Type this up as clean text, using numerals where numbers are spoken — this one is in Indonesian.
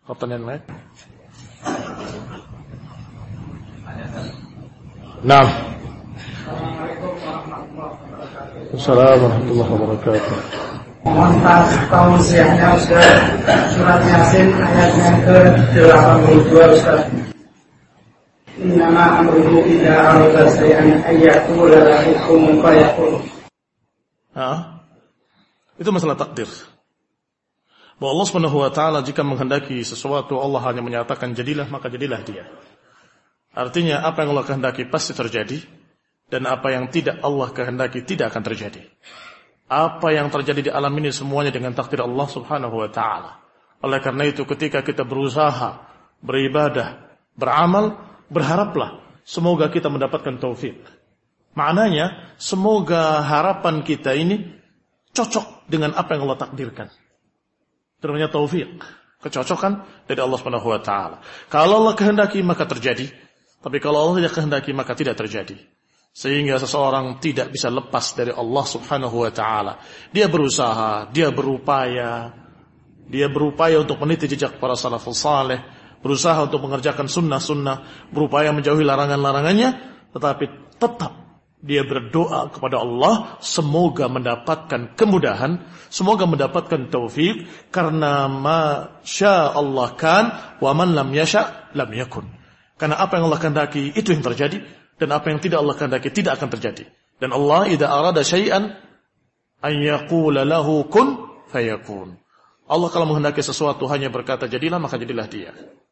Pertanyaan lain? Naam. Assalamualaikum warahmatullahi wabarakatuh. Mohon tausiahnya Ustaz, surat Yasin ayat yang ke-82 Ustaz. Innama amruhu idza arada shay'an ayyaqula lahu kun fayakun. Itu masalah takdir. Bahwa Allah Subhanahu wa taala jika menghendaki sesuatu, Allah hanya menyatakan jadilah, maka jadilah dia. Artinya apa yang Allah kehendaki pasti terjadi, dan apa yang tidak Allah kehendaki tidak akan terjadi. Apa yang terjadi di alam ini semuanya dengan takdir Allah Subhanahu wa taala. Oleh karena itu ketika kita berusaha, beribadah, beramal, berharaplah semoga kita mendapatkan taufik. Maknanya semoga harapan kita ini cocok dengan apa yang Allah takdirkan. Itu namanya taufik, kecocokan dari Allah Subhanahu wa taala. Kalau Allah kehendaki maka terjadi, tapi kalau Allah tidak kehendaki maka tidak terjadi. Sehingga seseorang tidak bisa lepas dari Allah Subhanahu wa taala. Dia berusaha, dia berupaya untuk meniti jejak para salafus saleh, berusaha untuk mengerjakan sunnah-sunnah, berupaya menjauhi larangan-larangannya, tetapi tetap dia berdoa kepada Allah semoga mendapatkan kemudahan, semoga mendapatkan taufik, karena ma syaa Allah kan wa man lam yasha lam yakun. Karena apa yang Allah kehendaki itu yang terjadi, dan apa yang tidak Allah kehendaki tidak akan terjadi. Dan Allah idza arada syai'an an yaqula lahu kun fayakun. Allah kalau menghendaki sesuatu hanya berkata jadilah, maka jadilah dia.